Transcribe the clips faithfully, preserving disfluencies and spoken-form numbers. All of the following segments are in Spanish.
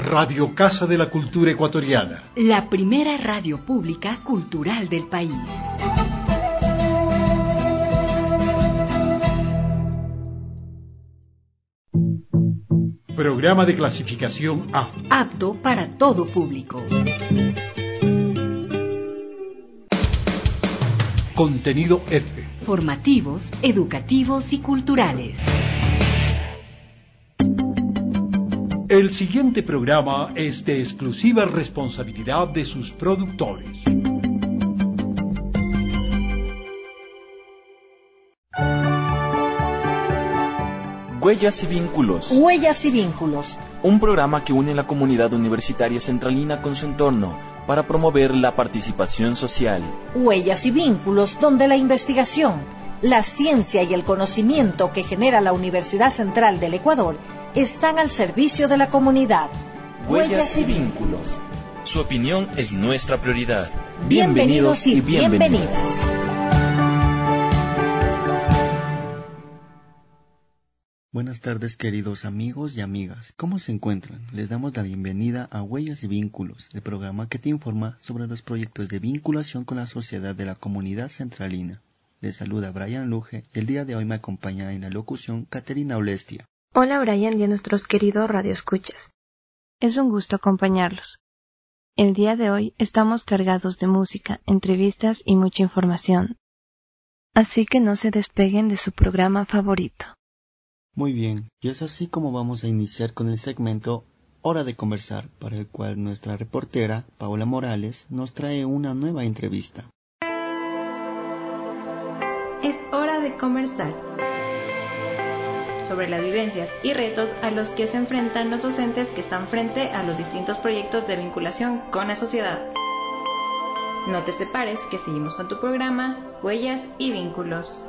Radio Casa de la Cultura Ecuatoriana. La primera radio pública cultural del país. Programa de clasificación A. Apto para todo público. Contenido F. Formativos, educativos y culturales. El siguiente programa es de exclusiva responsabilidad de sus productores. Huellas y Vínculos. Huellas y Vínculos. Un programa que une la comunidad universitaria centralina con su entorno para promover la participación social. Huellas y Vínculos, donde la investigación, la ciencia y el conocimiento que genera la Universidad Central del Ecuador están al servicio de la comunidad. Huellas y Vínculos. Su opinión es nuestra prioridad. Bienvenidos y bienvenidas. Buenas tardes, queridos amigos y amigas. ¿Cómo se encuentran? Les damos la bienvenida a Huellas y Vínculos, el programa que te informa sobre los proyectos de vinculación con la sociedad de la comunidad centralina. Les saluda Brian Luge y el día de hoy me acompaña en la locución Caterina Olestia. Hola Brian y a nuestros queridos radioescuchas. Es un gusto acompañarlos. El día de hoy estamos cargados de música, entrevistas y mucha información. Así que no se despeguen de su programa favorito. Muy bien, y es así como vamos a iniciar con el segmento Hora de Conversar, para el cual nuestra reportera, Paola Morales, nos trae una nueva entrevista. Es hora de conversar sobre las vivencias y retos a los que se enfrentan los docentes que están frente a los distintos proyectos de vinculación con la sociedad. No te separes, que seguimos con tu programa Huellas y Vínculos.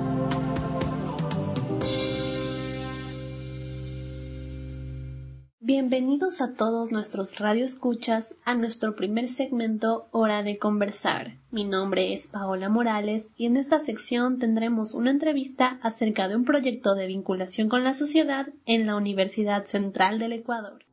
Bienvenidos a todos nuestros radioescuchas a nuestro primer segmento Hora de Conversar. Mi nombre es Paola Morales y en esta sección tendremos una entrevista acerca de un proyecto de vinculación con la sociedad en la Universidad Central del Ecuador.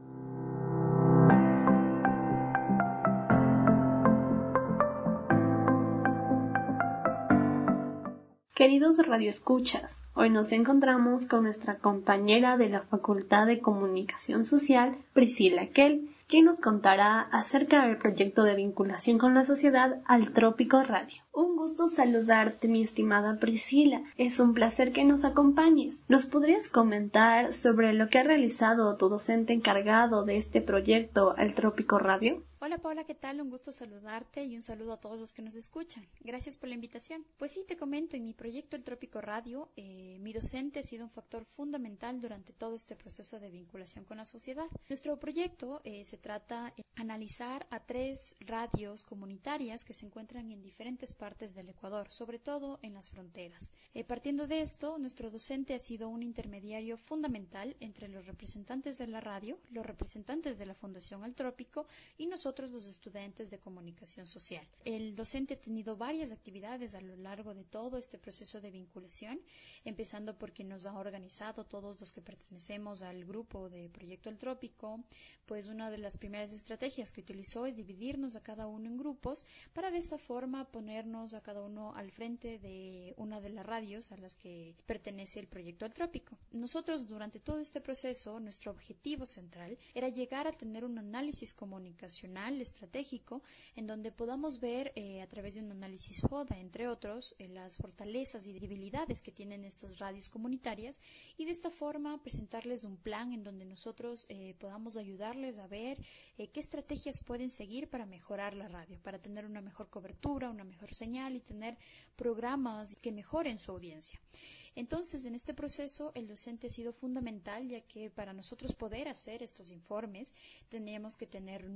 Queridos radioescuchas, hoy nos encontramos con nuestra compañera de la Facultad de Comunicación Social, Priscila Kell, quien nos contará acerca del proyecto de vinculación con la sociedad Altrópico Radio. Un gusto saludarte, mi estimada Priscila. Es un placer que nos acompañes. ¿Nos podrías comentar sobre lo que ha realizado tu docente encargado de este proyecto Altrópico Radio? Hola Paula, ¿qué tal? Un gusto saludarte y un saludo a todos los que nos escuchan. Gracias por la invitación. Pues sí, te comento, en mi proyecto El Trópico Radio, eh, mi docente ha sido un factor fundamental durante todo este proceso de vinculación con la sociedad. Nuestro proyecto eh, se trata de analizar a tres radios comunitarias que se encuentran en diferentes partes del Ecuador, sobre todo en las fronteras. Eh, partiendo de esto, nuestro docente ha sido un intermediario fundamental entre los representantes de la radio, los representantes de la Fundación Altrópico y nosotros Nosotros los estudiantes de comunicación social. El docente ha tenido varias actividades a lo largo de todo este proceso de vinculación, empezando porque nos ha organizado todos los que pertenecemos al grupo de Proyecto El Trópico. Pues una de las primeras estrategias que utilizó es dividirnos a cada uno en grupos para de esta forma ponernos a cada uno al frente de una de las radios a las que pertenece el Proyecto El Trópico. Nosotros durante todo este proceso, nuestro objetivo central era llegar a tener un análisis comunicacional estratégico en donde podamos ver eh, a través de un análisis FODA, entre otros, eh, las fortalezas y debilidades que tienen estas radios comunitarias y de esta forma presentarles un plan en donde nosotros eh, podamos ayudarles a ver eh, qué estrategias pueden seguir para mejorar la radio, para tener una mejor cobertura, una mejor señal y tener programas que mejoren su audiencia. Entonces, en este proceso, el docente ha sido fundamental, ya que para nosotros poder hacer estos informes, teníamos que tener reuniones,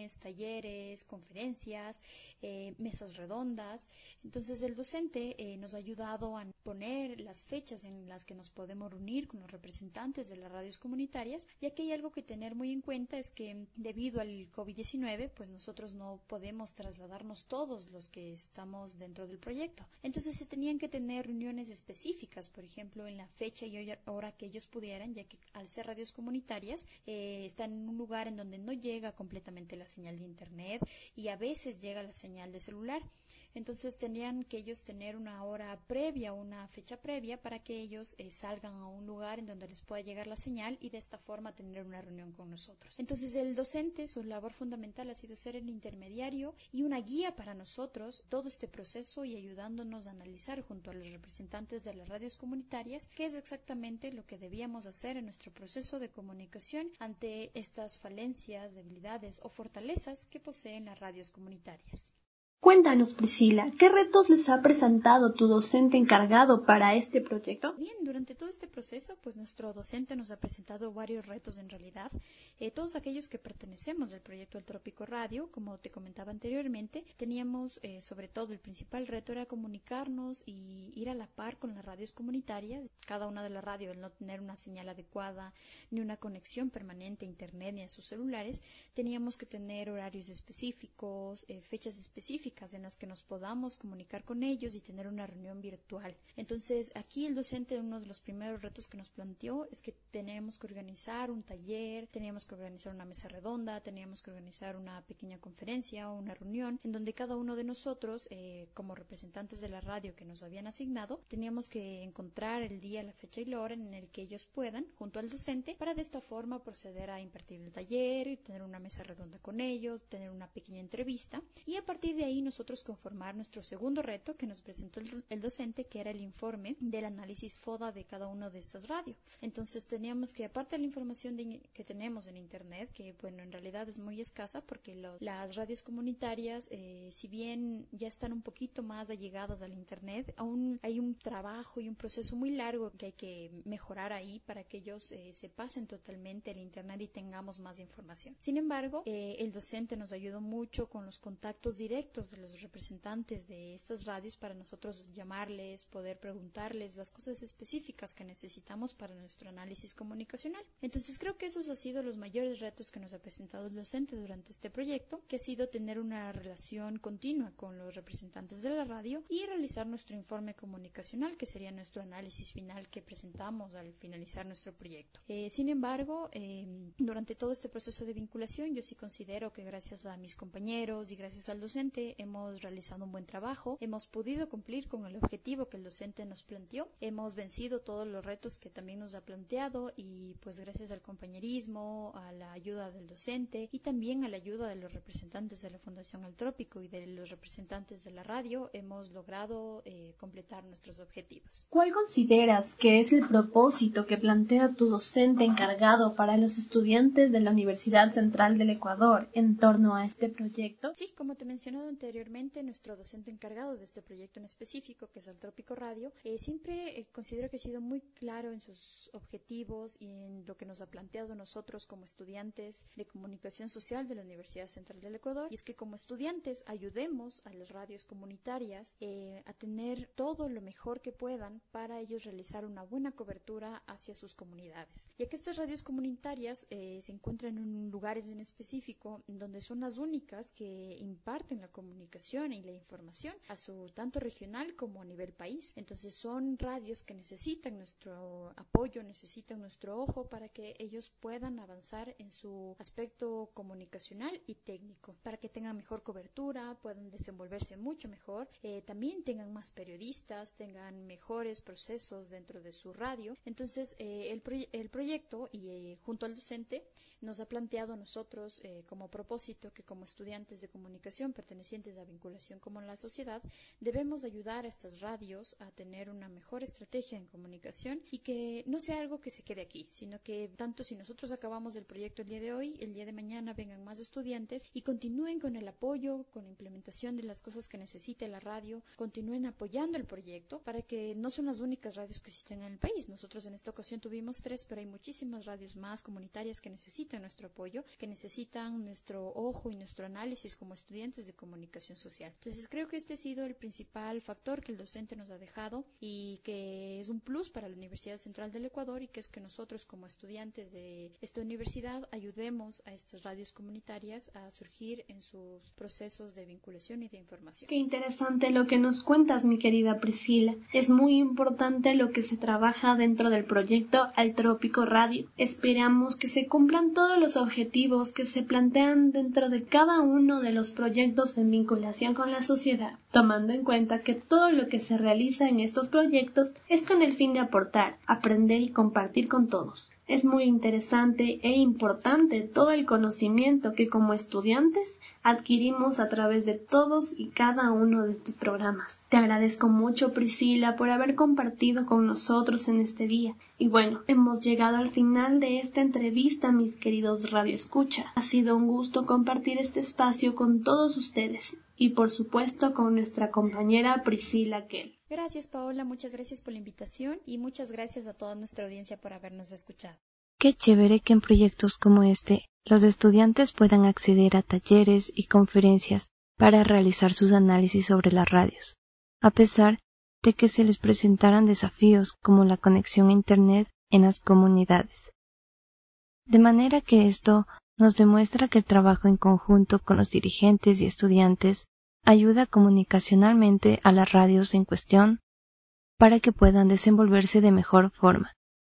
reuniones, talleres, conferencias, eh, mesas redondas. Entonces el docente eh, nos ha ayudado a poner las fechas en las que nos podemos reunir con los representantes de las radios comunitarias, ya que hay algo que tener muy en cuenta, es que debido al COVID diecinueve, pues nosotros no podemos trasladarnos todos los que estamos dentro del proyecto. Entonces se tenían que tener reuniones específicas, por ejemplo, en la fecha y hora que ellos pudieran, ya que al ser radios comunitarias eh, están en un lugar en donde no llega completamente la señal de internet y a veces llega la señal de celular. Entonces tenían que ellos tener una hora previa, una fecha previa para que ellos eh, salgan a un lugar en donde les pueda llegar la señal y de esta forma tener una reunión con nosotros. Entonces el docente, su labor fundamental ha sido ser el intermediario y una guía para nosotros todo este proceso y ayudándonos a analizar junto a los representantes de las radios comunitarias qué es exactamente lo que debíamos hacer en nuestro proceso de comunicación ante estas falencias, debilidades o fortalezas que poseen las radios comunitarias. Cuéntanos, Priscila, ¿qué retos les ha presentado tu docente encargado para este proyecto? Bien, durante todo este proceso, pues nuestro docente nos ha presentado varios retos en realidad. Eh, todos aquellos que pertenecemos al proyecto El Trópico Radio, como te comentaba anteriormente, teníamos eh, sobre todo el principal reto era comunicarnos y ir a la par con las radios comunitarias. Cada una de las radios, al no tener una señal adecuada, ni una conexión permanente a internet ni a sus celulares, teníamos que tener horarios específicos, eh, fechas específicas en las que nos podamos comunicar con ellos y tener una reunión virtual. Entonces, aquí el docente, uno de los primeros retos que nos planteó es que tenemos que organizar un taller, teníamos que organizar una mesa redonda, teníamos que organizar una pequeña conferencia o una reunión en donde cada uno de nosotros, eh, como representantes de la radio que nos habían asignado, teníamos que encontrar el día, la fecha y la hora en el que ellos puedan, junto al docente, para de esta forma proceder a impartir el taller, tener una mesa redonda con ellos, tener una pequeña entrevista y a partir de ahí nosotros conformar nuestro segundo reto que nos presentó el, el docente, que era el informe del análisis FODA de cada una de estas radios. Entonces teníamos que, aparte de la información de, que tenemos en internet, que bueno, en realidad es muy escasa porque lo, las radios comunitarias, eh, si bien ya están un poquito más allegadas al internet, aún hay un trabajo y un proceso muy largo que hay que mejorar ahí para que ellos eh, se pasen totalmente al internet y tengamos más información. Sin embargo, eh, el docente nos ayudó mucho con los contactos directos de los representantes de estas radios para nosotros llamarles, poder preguntarles las cosas específicas que necesitamos para nuestro análisis comunicacional. Entonces creo que esos han sido los mayores retos que nos ha presentado el docente durante este proyecto, que ha sido tener una relación continua con los representantes de la radio y realizar nuestro informe comunicacional, que sería nuestro análisis final que presentamos al finalizar nuestro proyecto. Eh, sin embargo, eh, durante todo este proceso de vinculación, yo sí considero que gracias a mis compañeros y gracias al docente hemos realizado un buen trabajo, hemos podido cumplir con el objetivo que el docente nos planteó, hemos vencido todos los retos que también nos ha planteado y pues gracias al compañerismo, a la ayuda del docente y también a la ayuda de los representantes de la Fundación El Trópico y de los representantes de la radio, hemos logrado eh, completar nuestros objetivos. ¿Cuál consideras que es el propósito que plantea tu docente encargado para los estudiantes de la Universidad Central del Ecuador en torno a este proyecto? Sí, como te he mencionado anteriormente, nuestro docente encargado de este proyecto en específico, que es el Trópico Radio, eh, siempre eh, considero que ha sido muy claro en sus objetivos y en lo que nos ha planteado nosotros como estudiantes de comunicación social de la Universidad Central del Ecuador, y es que como estudiantes ayudemos a las radios comunitarias eh, a tener todo lo mejor que puedan para ellos realizar una buena cobertura hacia sus comunidades, ya que estas radios comunitarias eh, se encuentran en lugares en específico donde son las únicas que imparten la comunicación y la información a su tanto regional como a nivel país. Entonces son radios que necesitan nuestro apoyo, necesitan nuestro ojo para que ellos puedan avanzar en su aspecto comunicacional y técnico, para que tengan mejor cobertura, puedan desenvolverse mucho mejor, eh, también tengan más periodistas, tengan mejores procesos dentro de su radio. Entonces eh, el, proye- el proyecto y eh, junto al docente nos ha planteado a nosotros eh, como propósito que como estudiantes de comunicación pertenecientes frentes a vinculación como la sociedad, debemos ayudar a estas radios a tener una mejor estrategia en comunicación y que no sea algo que se quede aquí, sino que tanto si nosotros acabamos el proyecto el día de hoy, el día de mañana vengan más estudiantes y continúen con el apoyo, con la implementación de las cosas que necesite la radio, continúen apoyando el proyecto para que no son las únicas radios que existen en el país. Nosotros en esta ocasión tuvimos tres, pero hay muchísimas radios más comunitarias que necesitan nuestro apoyo, que necesitan nuestro ojo y nuestro análisis como estudiantes de comunicación social. Entonces creo que este ha sido el principal factor que el docente nos ha dejado y que es un plus para la Universidad Central del Ecuador, y que es que nosotros como estudiantes de esta universidad ayudemos a estas radios comunitarias a surgir en sus procesos de vinculación y de información. Qué interesante lo que nos cuentas, mi querida Priscila. Es muy importante lo que se trabaja dentro del proyecto Al Trópico Radio. Esperamos que se cumplan todos los objetivos que se plantean dentro de cada uno de los proyectos en vinculación con la sociedad, tomando en cuenta que todo lo que se realiza en estos proyectos es con el fin de aportar, aprender y compartir con todos. Es muy interesante e importante todo el conocimiento que como estudiantes adquirimos a través de todos y cada uno de estos programas. Te agradezco mucho, Priscila, por haber compartido con nosotros en este día. Y bueno, hemos llegado al final de esta entrevista, mis queridos radioescucha. Ha sido un gusto compartir este espacio con todos ustedes y por supuesto con nuestra compañera Priscila Kell. Gracias, Paola, muchas gracias por la invitación y muchas gracias a toda nuestra audiencia por habernos escuchado. Qué chévere que en proyectos como este los estudiantes puedan acceder a talleres y conferencias para realizar sus análisis sobre las radios, a pesar de que se les presentaran desafíos como la conexión a Internet en las comunidades. De manera que esto nos demuestra que el trabajo en conjunto con los dirigentes y estudiantes ayuda comunicacionalmente a las radios en cuestión para que puedan desenvolverse de mejor forma.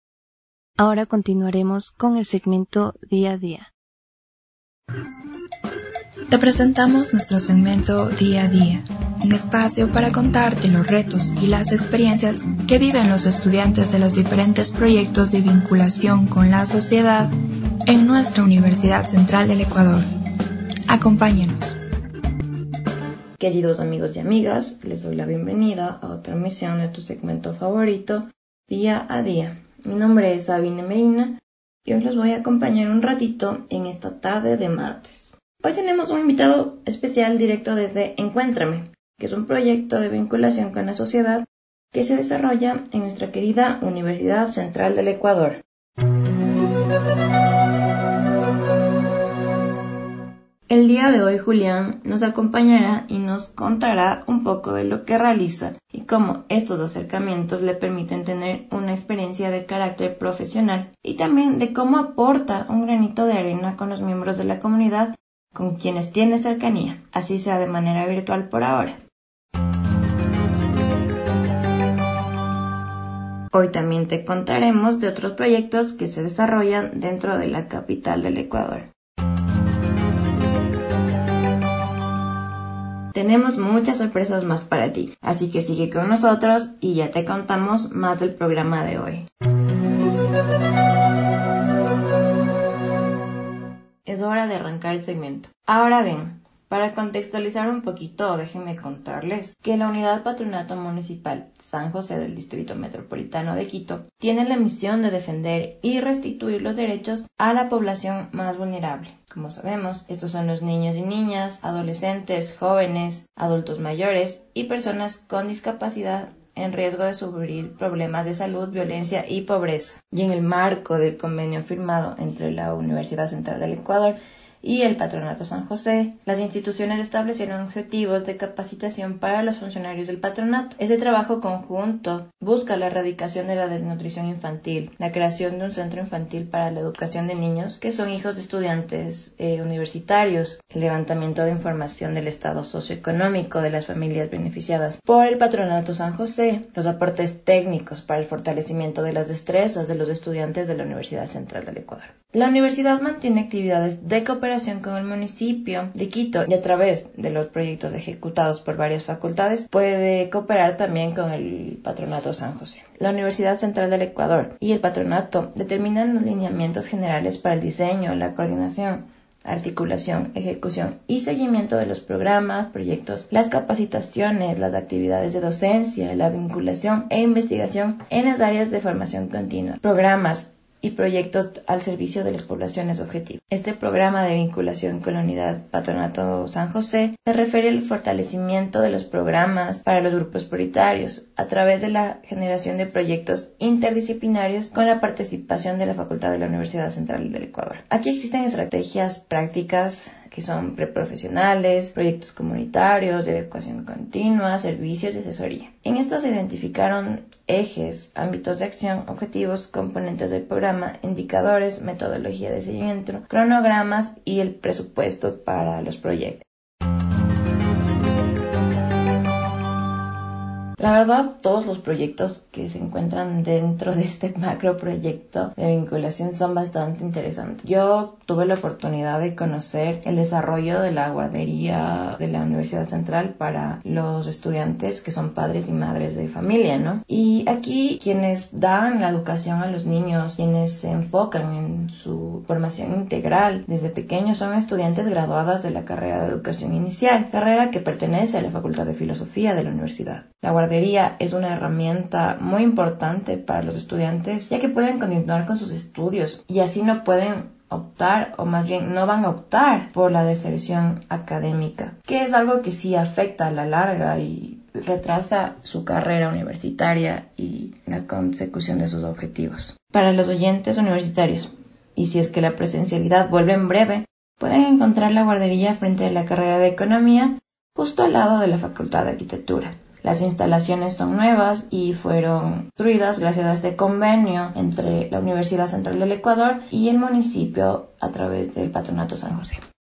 Ahora continuaremos con el segmento Día a Día. Te presentamos nuestro segmento Día a Día, un espacio para contarte los retos y las experiencias que viven los estudiantes de los diferentes proyectos de vinculación con la sociedad en nuestra Universidad Central del Ecuador. Acompáñanos. Queridos amigos y amigas, les doy la bienvenida a otra emisión de tu segmento favorito, Día a Día. Mi nombre es Sabine Medina y hoy los voy a acompañar un ratito en esta tarde de martes. Hoy tenemos un invitado especial directo desde Encuéntrame, que es un proyecto de vinculación con la sociedad que se desarrolla en nuestra querida Universidad Central del Ecuador. El día de hoy Julián nos acompañará y nos contará un poco de lo que realiza y cómo estos acercamientos le permiten tener una experiencia de carácter profesional y también de cómo aporta un granito de arena con los miembros de la comunidad con quienes tiene cercanía, así sea de manera virtual por ahora. Hoy también te contaremos de otros proyectos que se desarrollan dentro de la capital del Ecuador. Tenemos muchas sorpresas más para ti, así que sigue con nosotros y ya te contamos más del programa de hoy. Es hora de arrancar el segmento. Ahora bien, para contextualizar un poquito, déjenme contarles que la Unidad Patronato Municipal San José del Distrito Metropolitano de Quito tiene la misión de defender y restituir los derechos a la población más vulnerable. Como sabemos, estos son los niños y niñas, adolescentes, jóvenes, adultos mayores y personas con discapacidad en riesgo de sufrir problemas de salud, violencia y pobreza. Y en el marco del convenio firmado entre la Universidad Central del Ecuador y el Patronato San José, las instituciones establecieron objetivos de capacitación para los funcionarios del patronato. Este trabajo conjunto busca la erradicación de la desnutrición infantil, la creación de un centro infantil para la educación de niños que son hijos de estudiantes eh, universitarios, el levantamiento de información del estado socioeconómico de las familias beneficiadas por el Patronato San José, los aportes técnicos para el fortalecimiento de las destrezas de los estudiantes de la Universidad Central del Ecuador. La universidad mantiene actividades de cooperación con el municipio de Quito y a través de los proyectos ejecutados por varias facultades puede cooperar también con el Patronato San José. La Universidad Central del Ecuador y el Patronato determinan los lineamientos generales para el diseño, la coordinación articulación, ejecución y seguimiento de los programas, proyectos, las capacitaciones, las actividades de docencia, la vinculación e investigación en las áreas de formación continua, programas y proyectos al servicio de las poblaciones objetivas. Este programa de vinculación con la Unidad Patronato San José se refiere al fortalecimiento de los programas para los grupos prioritarios a través de la generación de proyectos interdisciplinarios con la participación de la Facultad de la Universidad Central del Ecuador. Aquí existen estrategias prácticas que son preprofesionales, proyectos comunitarios, de educación continua, servicios y asesoría. En esto se identificaron ejes, ámbitos de acción, objetivos, componentes del programa, indicadores, metodología de seguimiento, cronogramas y el presupuesto para los proyectos. La verdad, todos los proyectos que se encuentran dentro de este macro proyecto de vinculación son bastante interesantes. Yo tuve la oportunidad de conocer el desarrollo de la guardería de la Universidad Central para los estudiantes que son padres y madres de familia, ¿no? Y aquí quienes dan la educación a los niños, quienes se enfocan en su formación integral desde pequeños son estudiantes graduadas de la carrera de educación inicial, carrera que pertenece a la Facultad de Filosofía de la universidad. La guardería es una herramienta muy importante para los estudiantes, ya que pueden continuar con sus estudios y así no pueden optar, o más bien no van a optar por la deserción académica, que es algo que sí afecta a la larga y retrasa su carrera universitaria y la consecución de sus objetivos. Para los oyentes universitarios, y si es que la presencialidad vuelve en breve, pueden encontrar la guardería frente a la carrera de Economía, justo al lado de la Facultad de Arquitectura. Las instalaciones son nuevas y fueron construidas gracias a este convenio entre la Universidad Central del Ecuador y el municipio a través del Patronato San José.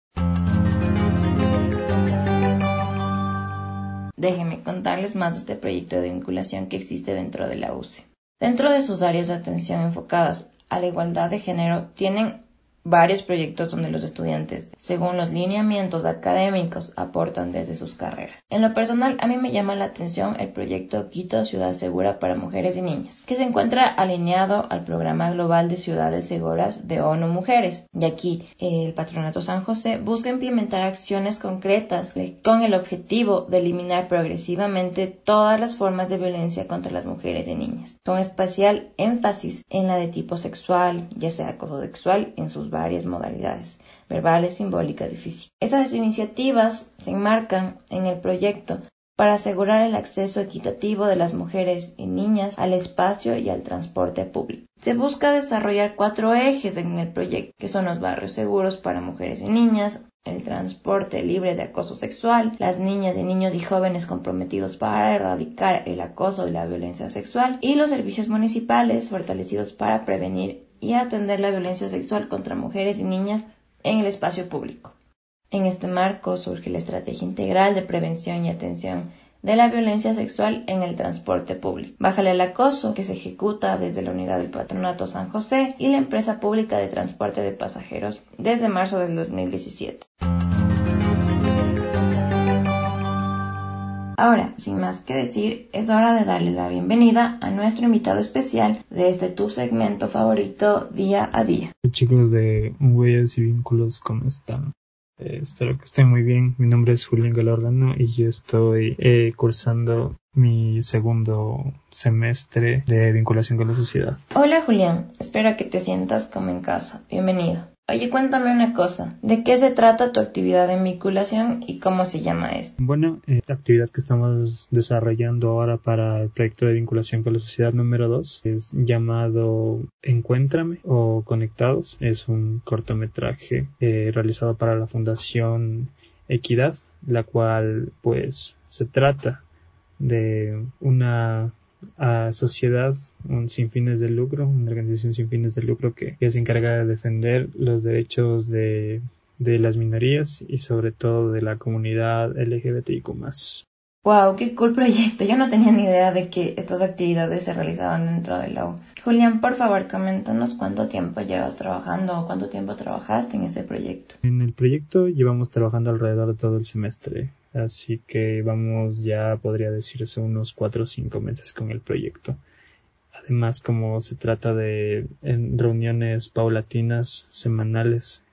Déjenme contarles más de este proyecto de vinculación que existe dentro de la U C E. Dentro de sus áreas de atención enfocadas a la igualdad de género, tienen varios proyectos donde los estudiantes, según los lineamientos académicos, aportan desde sus carreras. En lo personal, a mí me llama la atención el proyecto Quito Ciudad Segura para Mujeres y Niñas, que se encuentra alineado al Programa Global de Ciudades Seguras de ONU Mujeres. Y aquí, el Patronato San José busca implementar acciones concretas con el objetivo de eliminar progresivamente todas las formas de violencia contra las mujeres y niñas, con especial énfasis en la de tipo sexual, ya sea acoso sexual en sus varias modalidades, verbales, simbólicas y físicas. Estas iniciativas se enmarcan en el proyecto para asegurar el acceso equitativo de las mujeres y niñas al espacio y al transporte público. Se busca desarrollar cuatro ejes en el proyecto, que son los barrios seguros para mujeres y niñas, el transporte libre de acoso sexual, las niñas y niños y jóvenes comprometidos para erradicar el acoso y la violencia sexual, y los servicios municipales fortalecidos para prevenir y atender la violencia sexual contra mujeres y niñas en el espacio público. En este marco surge la Estrategia Integral de Prevención y Atención de la Violencia Sexual en el Transporte Público, Bájale al Acoso, que se ejecuta desde la unidad del Patronato San José y la Empresa Pública de Transporte de Pasajeros desde marzo del dos mil diecisiete. Ahora, sin más que decir, es hora de darle la bienvenida a nuestro invitado especial de este tu segmento favorito, Día a Día. Chicos de Huellas y Vínculos, ¿cómo están? Eh, espero que estén muy bien. Mi nombre es Julián Galórdano y yo estoy eh, cursando mi segundo semestre de vinculación con la sociedad. Hola Julián, espero que te sientas como en casa. Bienvenido. Oye, cuéntame una cosa, ¿de qué se trata tu actividad de vinculación y cómo se llama esto? Bueno, eh, la actividad que estamos desarrollando ahora para el proyecto de vinculación con la sociedad número dos es llamado Encuéntrame o Conectados. Es un cortometraje eh, realizado para la Fundación Equidad, la cual pues se trata de una a sociedad, un sin fines de lucro, una organización sin fines de lucro que, que se encarga de defender los derechos de, de las minorías y sobre todo de la comunidad L G B T I Q más. Wow, qué cool proyecto. Yo no tenía ni idea de que estas actividades se realizaban dentro de la U. Julián, por favor, coméntanos cuánto tiempo llevas trabajando o cuánto tiempo trabajaste en este proyecto. En el proyecto llevamos trabajando alrededor de todo el semestre, así que vamos ya, podría decirse, unos cuatro o cinco meses con el proyecto. Además, como se trata de en reuniones paulatinas, semanales,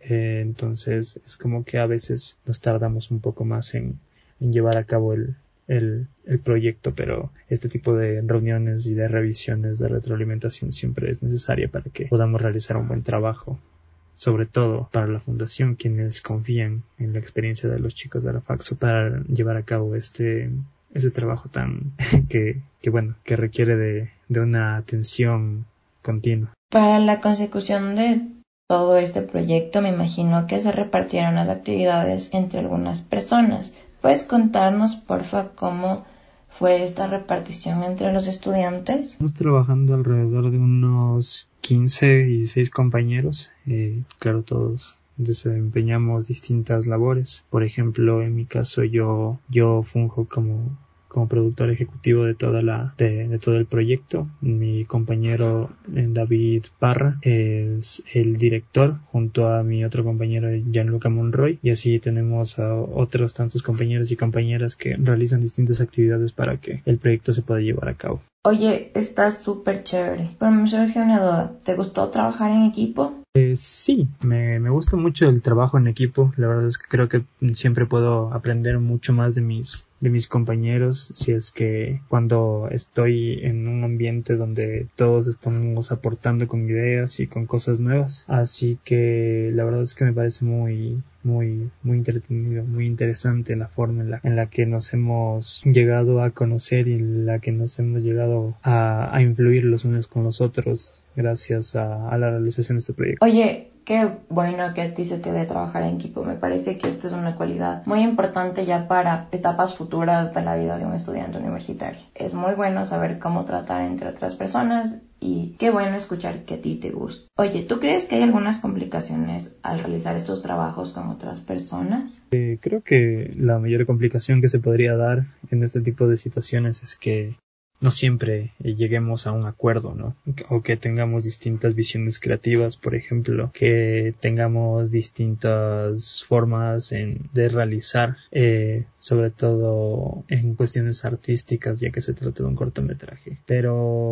Eh, entonces es como que a veces nos tardamos un poco más en, en llevar a cabo el, el, el proyecto, pero este tipo de reuniones y de revisiones de retroalimentación siempre es necesaria para que podamos realizar un buen trabajo, sobre todo para la fundación, quienes confían en la experiencia de los chicos de la Faxo para llevar a cabo este ese trabajo tan que, que bueno que requiere de, de una atención continua. Para la consecución de todo este proyecto me imagino que se repartieron las actividades entre algunas personas. ¿Puedes contarnos, porfa, cómo fue esta repartición entre los estudiantes? Estamos trabajando alrededor de unos quince y dieciséis compañeros, eh, claro, todos desempeñamos distintas labores. Por ejemplo, en mi caso yo yo funjo como como productor ejecutivo de toda la de, de todo el proyecto. Mi compañero David Parra es el director, junto a mi otro compañero Gianluca Monroy, y así tenemos a otros tantos compañeros y compañeras que realizan distintas actividades para que el proyecto se pueda llevar a cabo. Oye, está súper chévere, pero me surge una duda. ¿Te gustó trabajar en equipo? Eh, sí, me, me gusta mucho el trabajo en equipo. La verdad es que creo que siempre puedo aprender mucho más de mis de mis compañeros si es que cuando estoy en un ambiente donde todos estamos aportando con ideas y con cosas nuevas. Así que la verdad es que me parece muy muy muy entretenido, muy interesante la forma en la, en la que nos hemos llegado a conocer y en la que nos hemos llegado a, a influir los unos con los otros gracias a, a la realización de este proyecto. Oye, qué bueno que a ti se te dé trabajar en equipo. Me parece que esta es una cualidad muy importante ya para etapas futuras de la vida de un estudiante universitario. Es muy bueno saber cómo tratar entre otras personas y qué bueno escuchar que a ti te gusta. Oye, ¿tú crees que hay algunas complicaciones al realizar estos trabajos con otras personas? Eh, creo que la mayor complicación que se podría dar en este tipo de situaciones es que no siempre lleguemos a un acuerdo, ¿no? O que tengamos distintas visiones creativas, por ejemplo, que tengamos distintas formas en, de realizar, eh, sobre todo en cuestiones artísticas, ya que se trata de un cortometraje, pero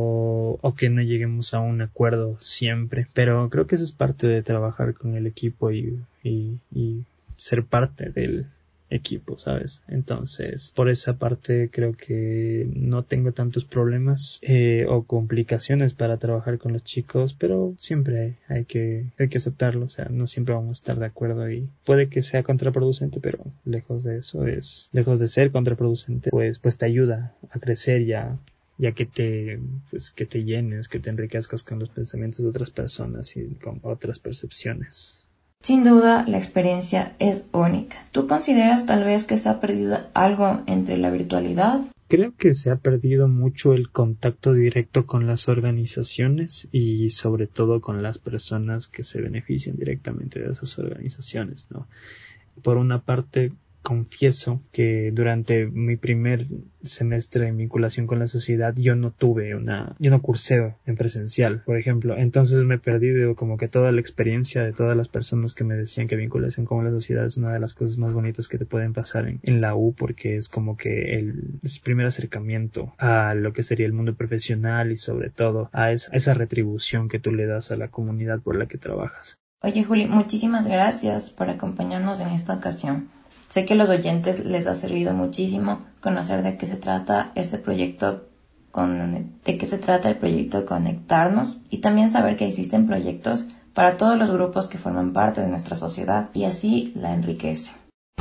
o que no lleguemos a un acuerdo siempre, pero creo que eso es parte de trabajar con el equipo y, y, y ser parte del equipo, ¿sabes? Entonces, por esa parte creo que no tengo tantos problemas eh, o complicaciones para trabajar con los chicos, pero siempre hay, hay que hay que aceptarlo, o sea, no siempre vamos a estar de acuerdo y puede que sea contraproducente, pero lejos de eso es, lejos de ser contraproducente, pues pues te ayuda a crecer ya ya que te pues que te llenes, que te enriquezcas con los pensamientos de otras personas y con otras percepciones. Sin duda, la experiencia es única. ¿Tú consideras tal vez que se ha perdido algo entre la virtualidad? Creo que se ha perdido mucho el contacto directo con las organizaciones y sobre todo con las personas que se benefician directamente de esas organizaciones, ¿no? Por una parte, confieso que durante mi primer semestre en vinculación con la sociedad yo no tuve una, yo no cursé en presencial, por ejemplo, entonces me perdí de como que toda la experiencia de todas las personas que me decían que vinculación con la sociedad es una de las cosas más bonitas que te pueden pasar en, en la U, porque es como que el, el primer acercamiento a lo que sería el mundo profesional y sobre todo a esa, a esa retribución que tú le das a la comunidad por la que trabajas. Oye, Juli, muchísimas gracias por acompañarnos en esta ocasión. Sé que a los oyentes les ha servido muchísimo conocer de qué se trata este proyecto, con, de qué se trata el proyecto Conectarnos, y también saber que existen proyectos para todos los grupos que forman parte de nuestra sociedad y así la enriquecen.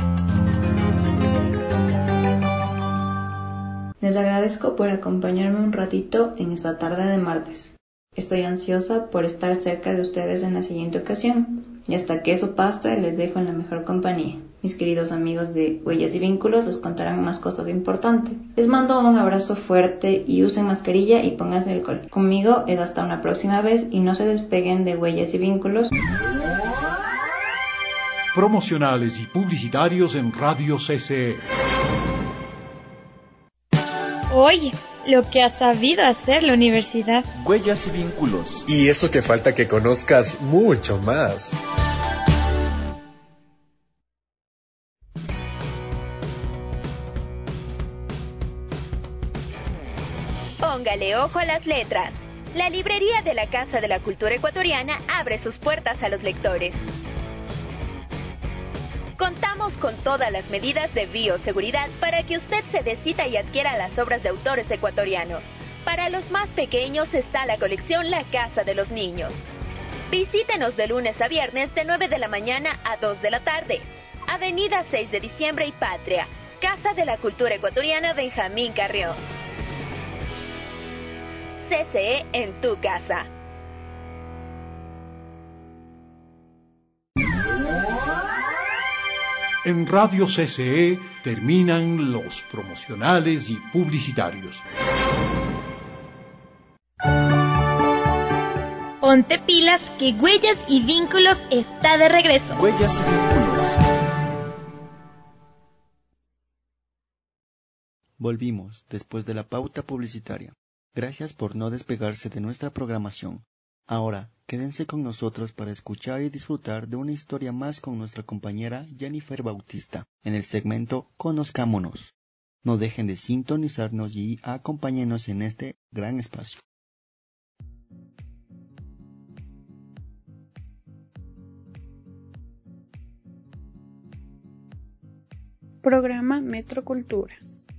Les agradezco por acompañarme un ratito en esta tarde de martes. Estoy ansiosa por estar cerca de ustedes en la siguiente ocasión, y hasta que eso pase les dejo en la mejor compañía. Mis queridos amigos de Huellas y Vínculos les contarán más cosas importantes. Les mando un abrazo fuerte y usen mascarilla y pónganse alcohol. Conmigo es hasta una próxima vez y no se despeguen de Huellas y Vínculos. Promocionales y publicitarios en Radio C C E. Oye, lo que ha sabido hacer la universidad. Huellas y Vínculos. Y eso que falta que conozcas mucho más. Póngale ojo a las letras. La librería de la Casa de la Cultura Ecuatoriana abre sus puertas a los lectores. Contamos con todas las medidas de bioseguridad para que usted se decida y adquiera las obras de autores ecuatorianos. Para los más pequeños está la colección La Casa de los Niños. Visítenos de lunes a viernes de nueve de la mañana a dos de la tarde. Avenida seis de diciembre y Patria, Casa de la Cultura Ecuatoriana Benjamín Carrión. C C E en tu casa. En Radio C C E terminan los promocionales y publicitarios. Ponte pilas que Huellas y Vínculos está de regreso. Huellas y Vínculos. Volvimos después de la pauta publicitaria. Gracias por no despegarse de nuestra programación. Ahora, quédense con nosotros para escuchar y disfrutar de una historia más con nuestra compañera Jennifer Bautista, en el segmento Conozcámonos. No dejen de sintonizarnos y acompáñenos en este gran espacio. Programa Metrocultura.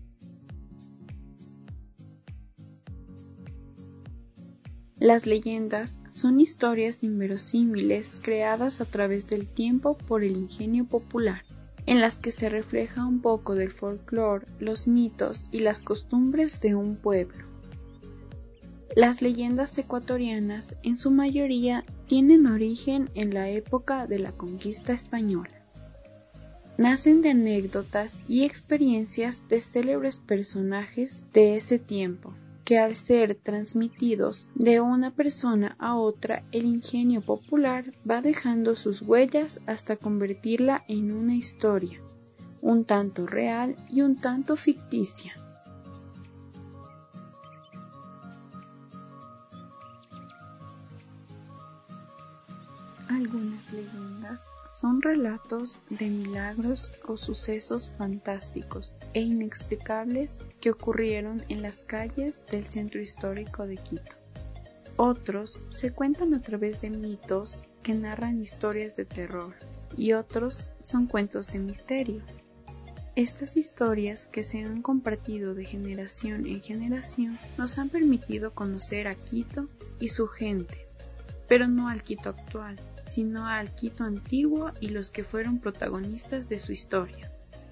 Las leyendas son historias inverosímiles creadas a través del tiempo por el ingenio popular, en las que se refleja un poco del folclore, los mitos y las costumbres de un pueblo. Las leyendas ecuatorianas, en su mayoría, tienen origen en la época de la conquista española. Nacen de anécdotas y experiencias de célebres personajes de ese tiempo, que al ser transmitidos de una persona a otra, el ingenio popular va dejando sus huellas hasta convertirla en una historia, un tanto real y un tanto ficticia. Algunas leyendas son relatos de milagros o sucesos fantásticos e inexplicables que ocurrieron en las calles del centro histórico de Quito. Otros se cuentan a través de mitos que narran historias de terror, y otros son cuentos de misterio. Estas historias, que se han compartido de generación en generación, nos han permitido conocer a Quito y su gente, pero no al Quito actual, sino al Quito antiguo y los que fueron protagonistas de su historia.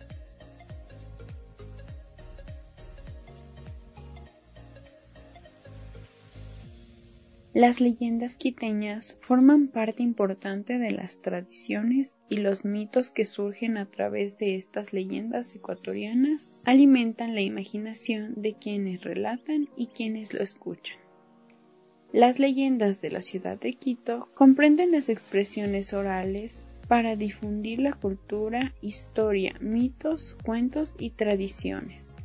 Las leyendas quiteñas forman parte importante de las tradiciones, y los mitos que surgen a través de estas leyendas ecuatorianas alimentan la imaginación de quienes relatan y quienes lo escuchan. Las leyendas de la ciudad de Quito comprenden las expresiones orales para difundir la cultura, historia, mitos, cuentos y tradiciones.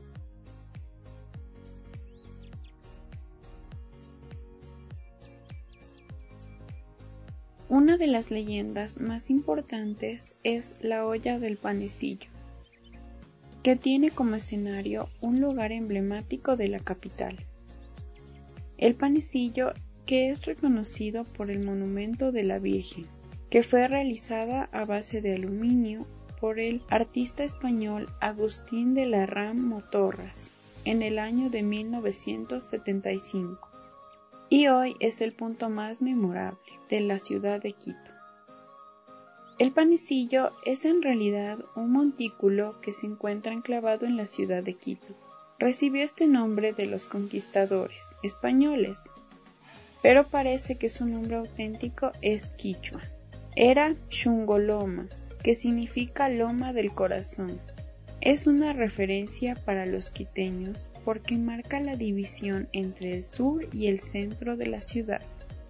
Una de las leyendas más importantes es la olla del panecillo, que tiene como escenario un lugar emblemático de la capital. El panecillo, que es reconocido por el monumento de la Virgen, que fue realizada a base de aluminio por el artista español Agustín de Larrán Torras en el año de mil novecientos setenta y cinco, y hoy es el punto más memorable de la ciudad de Quito. El panecillo es en realidad un montículo que se encuentra enclavado en la ciudad de Quito. Recibió este nombre de los conquistadores españoles, pero parece que su nombre auténtico es quichua. Era Chungoloma, que significa loma del corazón. Es una referencia para los quiteños porque marca la división entre el sur y el centro de la ciudad.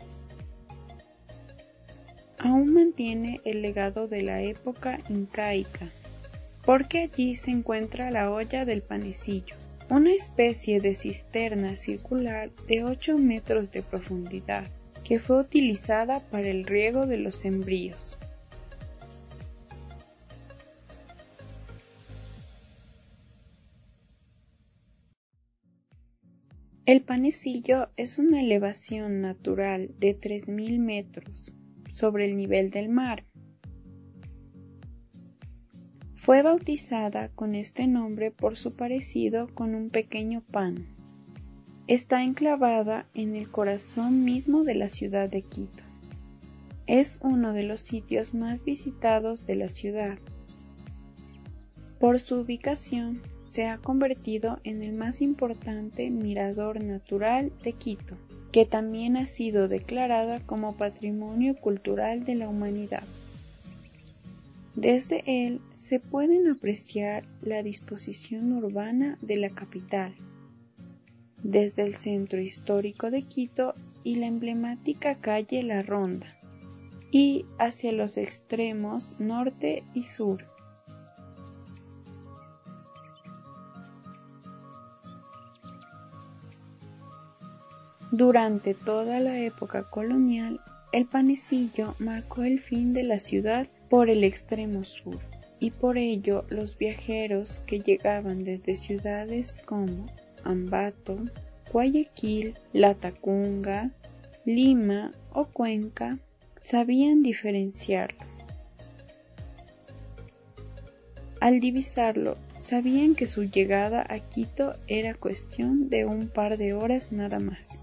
Aún mantiene el legado de la época incaica, porque allí se encuentra la olla del panecillo, una especie de cisterna circular de ocho metros de profundidad, que fue utilizada para el riego de los sembríos. El panecillo es una elevación natural de tres mil metros sobre el nivel del mar. Fue bautizada con este nombre por su parecido con un pequeño pan. Está enclavada en el corazón mismo de la ciudad de Quito. Es uno de los sitios más visitados de la ciudad. Por su ubicación, se ha convertido en el más importante mirador natural de Quito, que también ha sido declarada como Patrimonio Cultural de la Humanidad. Desde él se pueden apreciar la disposición urbana de la capital, desde el centro histórico de Quito y la emblemática calle La Ronda, y hacia los extremos norte y sur. Durante toda la época colonial, el panecillo marcó el fin de la ciudad por el extremo sur, y por ello los viajeros que llegaban desde ciudades como Ambato, Guayaquil, Latacunga, Lima o Cuenca sabían diferenciarlo. Al divisarlo, sabían que su llegada a Quito era cuestión de un par de horas nada más.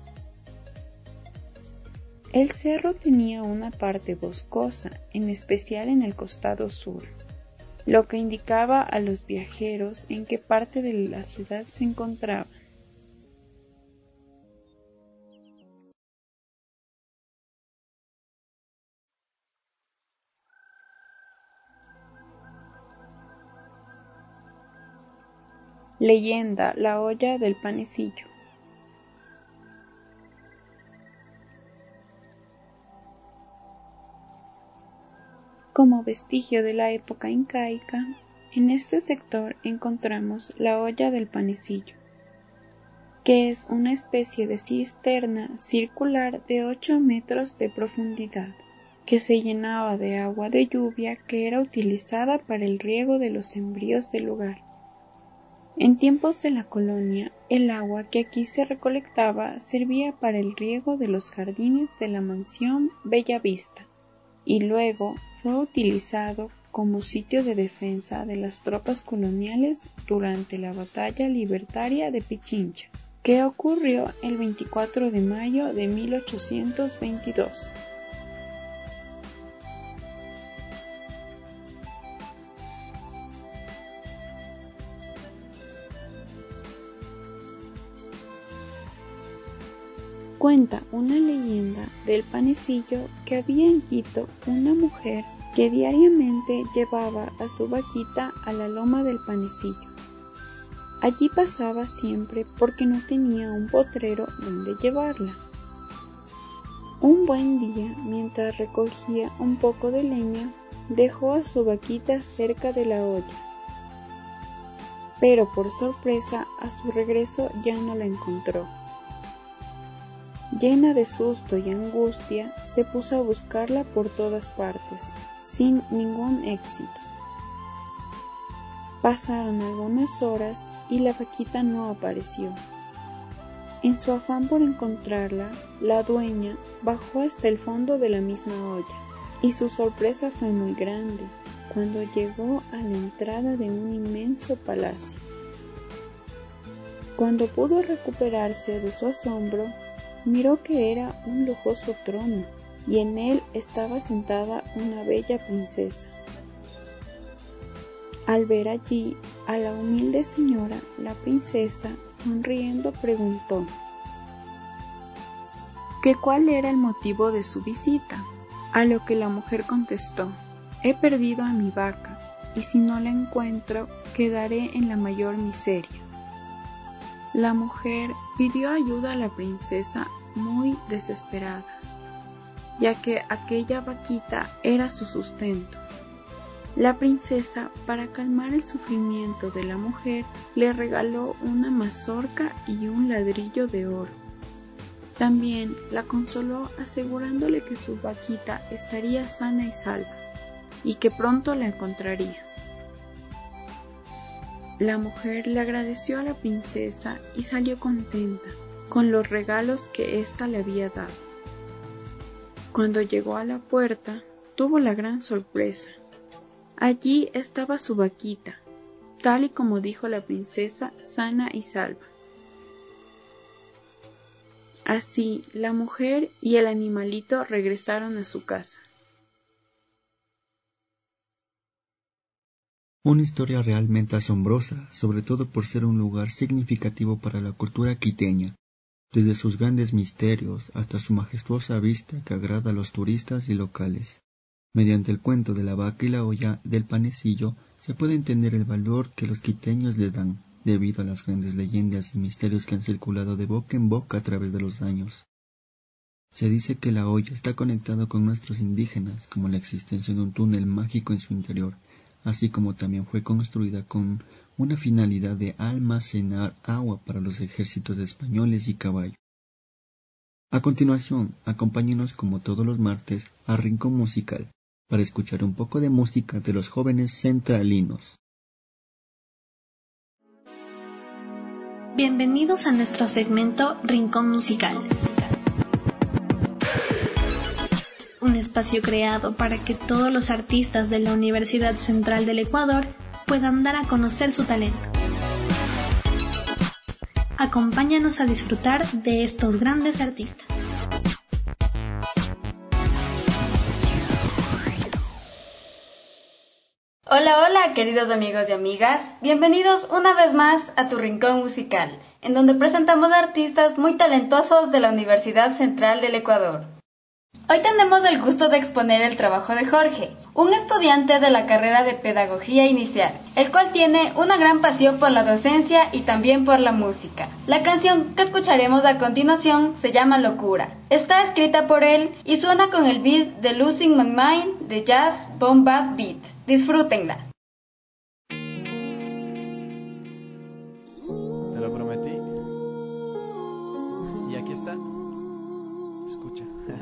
El cerro tenía una parte boscosa, en especial en el costado sur, lo que indicaba a los viajeros en qué parte de la ciudad se encontraban. Leyenda: la olla del panecillo. Como vestigio de la época incaica, en este sector encontramos la olla del panecillo, que es una especie de cisterna circular de ocho metros de profundidad, que se llenaba de agua de lluvia que era utilizada para el riego de los sembríos del lugar. En tiempos de la colonia, el agua que aquí se recolectaba servía para el riego de los jardines de la mansión Bellavista, y luego fue utilizado como sitio de defensa de las tropas coloniales durante la batalla libertaria de Pichincha, que ocurrió el veinticuatro de mayo de mil ochocientos veintidós. Cuenta una leyenda del panecillo que había en Quito una mujer que diariamente llevaba a su vaquita a la loma del panecillo. Allí pasaba siempre porque no tenía un potrero donde llevarla. Un buen día, mientras recogía un poco de leña, dejó a su vaquita cerca de la olla. Pero por sorpresa, a su regreso ya no la encontró. Llena de susto y angustia, se puso a buscarla por todas partes, sin ningún éxito. Pasaron algunas horas y la vaquita no apareció. En su afán por encontrarla, la dueña bajó hasta el fondo de la misma olla, y su sorpresa fue muy grande cuando llegó a la entrada de un inmenso palacio. Cuando pudo recuperarse de su asombro, miró que era un lujoso trono, y en él estaba sentada una bella princesa. Al ver allí a la humilde señora, la princesa, sonriendo, preguntó que cuál era el motivo de su visita, a lo que la mujer contestó: he perdido a mi vaca, y si no la encuentro, quedaré en la mayor miseria. La mujer pidió ayuda a la princesa muy desesperada, ya que aquella vaquita era su sustento. La princesa, para calmar el sufrimiento de la mujer, le regaló una mazorca y un ladrillo de oro. También la consoló asegurándole que su vaquita estaría sana y salva, y que pronto la encontraría. La mujer le agradeció a la princesa y salió contenta con los regalos que ésta le había dado. Cuando llegó a la puerta, tuvo la gran sorpresa Allí estaba su vaquita, tal y como dijo la princesa, sana y salva. Así, la mujer y el animalito regresaron a su casa. Una historia realmente asombrosa, sobre todo por ser un lugar significativo para la cultura quiteña, desde sus grandes misterios hasta su majestuosa vista que agrada a los turistas y locales. Mediante el cuento de la vaca y la olla del panecillo se puede entender el valor que los quiteños le dan, debido a las grandes leyendas y misterios que han circulado de boca en boca a través de los años. Se dice que la olla está conectada con nuestros indígenas, como la existencia de un túnel mágico en su interior, así como también fue construida con una finalidad de almacenar agua para los ejércitos españoles y caballos. A continuación, acompáñenos como todos los martes a Rincón Musical, para escuchar un poco de música de los jóvenes centralinos. Bienvenidos a nuestro segmento Rincón Musical. Un espacio creado para que todos los artistas de la Universidad Central del Ecuador puedan dar a conocer su talento. Acompáñanos a disfrutar de estos grandes artistas. Hola, hola, queridos amigos y amigas. Bienvenidos una vez más a tu Rincón Musical, en donde presentamos artistas muy talentosos de la Universidad Central del Ecuador. Hoy tenemos el gusto de exponer el trabajo de Jorge, un estudiante de la carrera de Pedagogía Inicial, el cual tiene una gran pasión por la docencia y también por la música. La canción que escucharemos a continuación se llama Locura. Está escrita por él y suena con el beat de Losing My Mind de Jazz Bomb Bad Beat. Disfrútenla. Te lo prometí. Y aquí está. Escucha.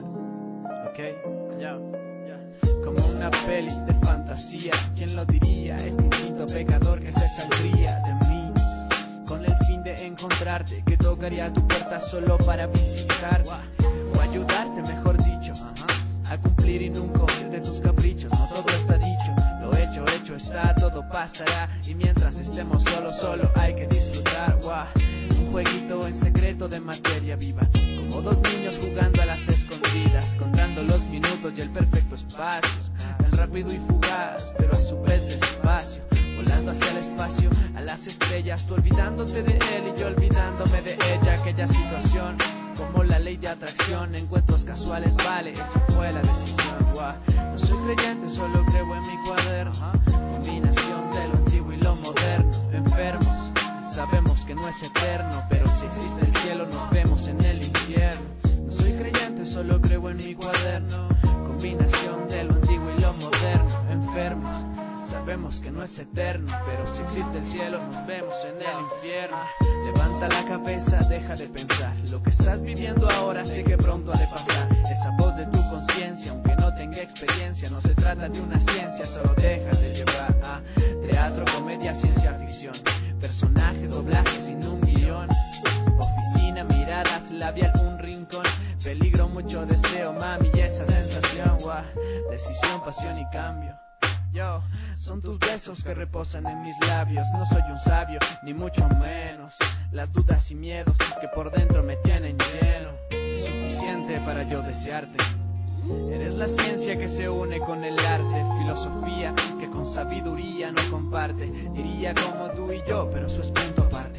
Ok, ya, ya. Como una peli de fantasía, ¿quién lo diría? Este instinto pecador que se saldría de mí, con el fin de encontrarte, que tocaría tu puerta solo para visitarte, o ayudarte, mejor dicho, ajá, a cumplir y nunca huir de tus caprichos. No todo está dicho, lo hecho, hecho está, todo pasará, y mientras estemos solo, solo hay que disfrutar, wow. Un jueguito en secreto de materia viva, como dos niños jugando a las escondidas, contando los minutos y el perfecto espacio, tan rápido y fugaz, pero a su vez despacio, volando hacia el espacio, a las estrellas, tú olvidándote de él y yo olvidándome de ella. Aquella situación, como la ley de atracción, encuentros casuales, vale, esa fue la decisión, wow. No soy creyente, solo creo en mi cuaderno, combinación de lo antiguo y lo moderno, enfermos. Sabemos que no es eterno, pero si existe el cielo nos vemos en el infierno. No soy creyente, solo creo en mi cuaderno, combinación de lo antiguo y lo moderno, enfermos. Sabemos que no es eterno, pero si existe el cielo nos vemos en el infierno. Levanta la cabeza, deja de pensar, lo que estás viviendo ahora sé que pronto ha de pasar. Esa voz de tu conciencia, aunque no tenga experiencia, no se trata de una ciencia, solo déjate llevar a teatro, comedia, ciencia ficción, personajes, doblajes sin un guión, oficina, miradas, labial, un rincón, peligro, mucho deseo, mami, y esa sensación, wow. Decisión, pasión y cambio. Yo, son tus besos que reposan en mis labios. No soy un sabio, ni mucho menos. Las dudas y miedos que por dentro me tienen lleno, es suficiente para yo desearte. Eres la ciencia que se une con el arte, filosofía que con sabiduría no comparte. Diría como tú y yo, pero eso es punto aparte.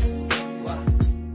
Wow.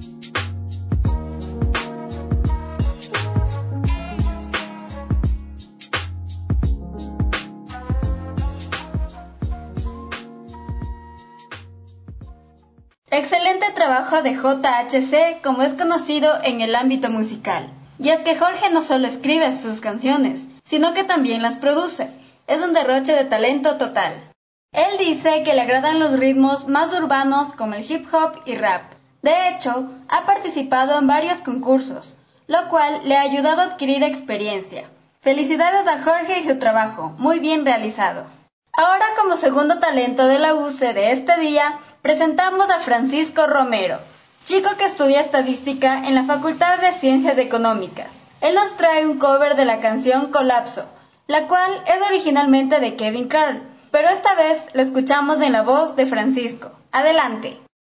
Excelente trabajo de J H C, como es conocido en el ámbito musical. Y es que Jorge no solo escribe sus canciones, sino que también las produce. Es un derroche de talento total. Él dice que le agradan los ritmos más urbanos como el hip hop y rap. De hecho, ha participado en varios concursos, lo cual le ha ayudado a adquirir experiencia. Felicidades a Jorge y su trabajo, muy bien realizado. Ahora, como segundo talento de la U C de este día, presentamos a Francisco Romero, chico que estudia estadística en la Facultad de Ciencias Económicas. Él nos trae un cover de la canción Colapso, la cual es originalmente de Kevin Carl, pero esta vez la escuchamos en la voz de Francisco. Adelante.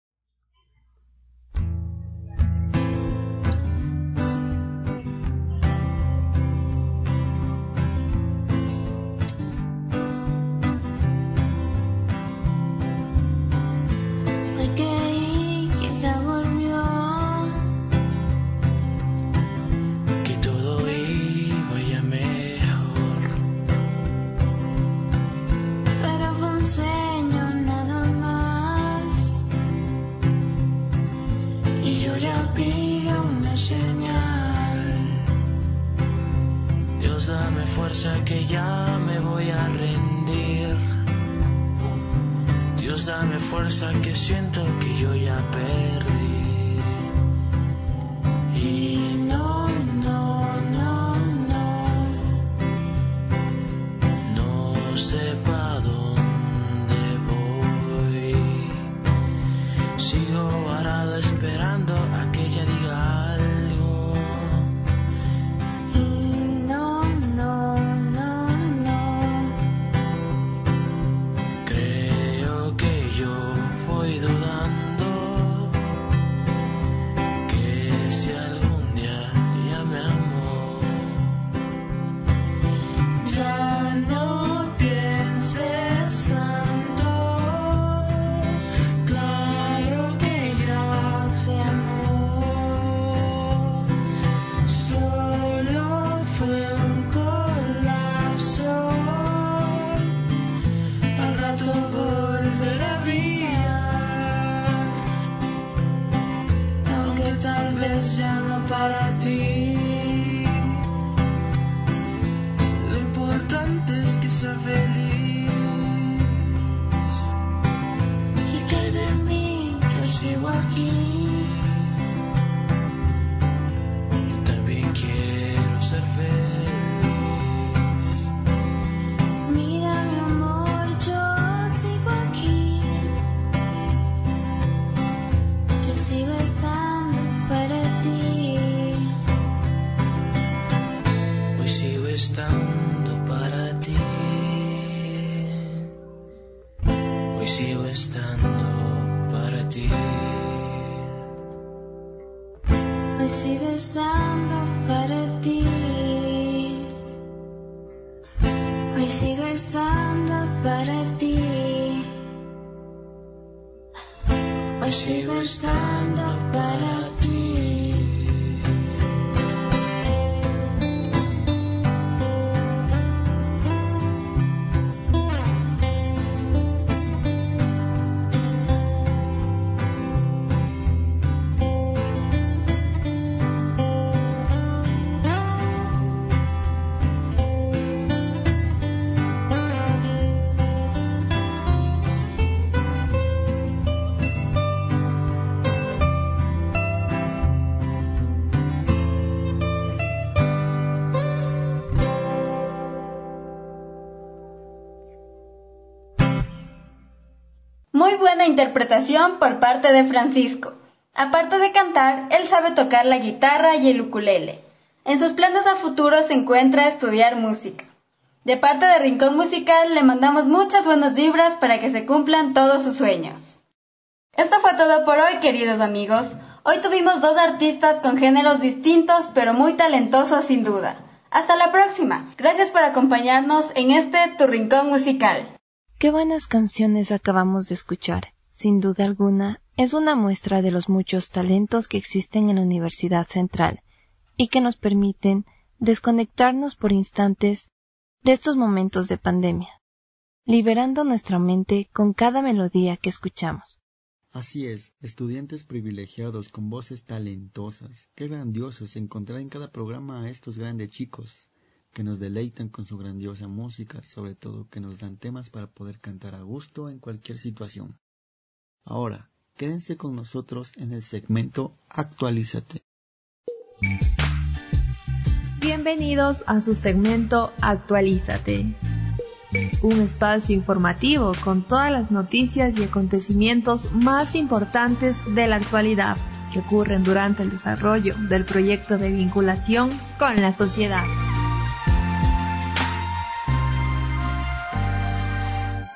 Fuerza que ya me voy a rendir. Dios, dame fuerza que siento que yo ya perdí. Y no, no, no, no, no sé pa' dónde voy. Sigo varado esperando a que ella diga algo. Muy buena interpretación por parte de Francisco. Aparte de cantar, él sabe tocar la guitarra y el ukulele. En sus planes a futuro se encuentra estudiar música. De parte de Rincón Musical le mandamos muchas buenas vibras para que se cumplan todos sus sueños. Esto fue todo por hoy, queridos amigos. Hoy tuvimos dos artistas con géneros distintos pero muy talentosos sin duda. Hasta la próxima. Gracias por acompañarnos en este Tu Rincón Musical. Qué buenas canciones acabamos de escuchar. Sin duda alguna, es una muestra de los muchos talentos que existen en la Universidad Central y que nos permiten desconectarnos por instantes de estos momentos de pandemia, liberando nuestra mente con cada melodía que escuchamos. Así es, estudiantes privilegiados con voces talentosas. Qué grandioso es encontrar en cada programa a estos grandes chicos que nos deleitan con su grandiosa música, sobre todo que nos dan temas para poder cantar a gusto en cualquier situación. Ahora, quédense con nosotros en el segmento Actualízate. Bienvenidos a su segmento Actualízate, un espacio informativo con todas las noticias y acontecimientos más importantes de la actualidad que ocurren durante el desarrollo del proyecto de vinculación con la sociedad.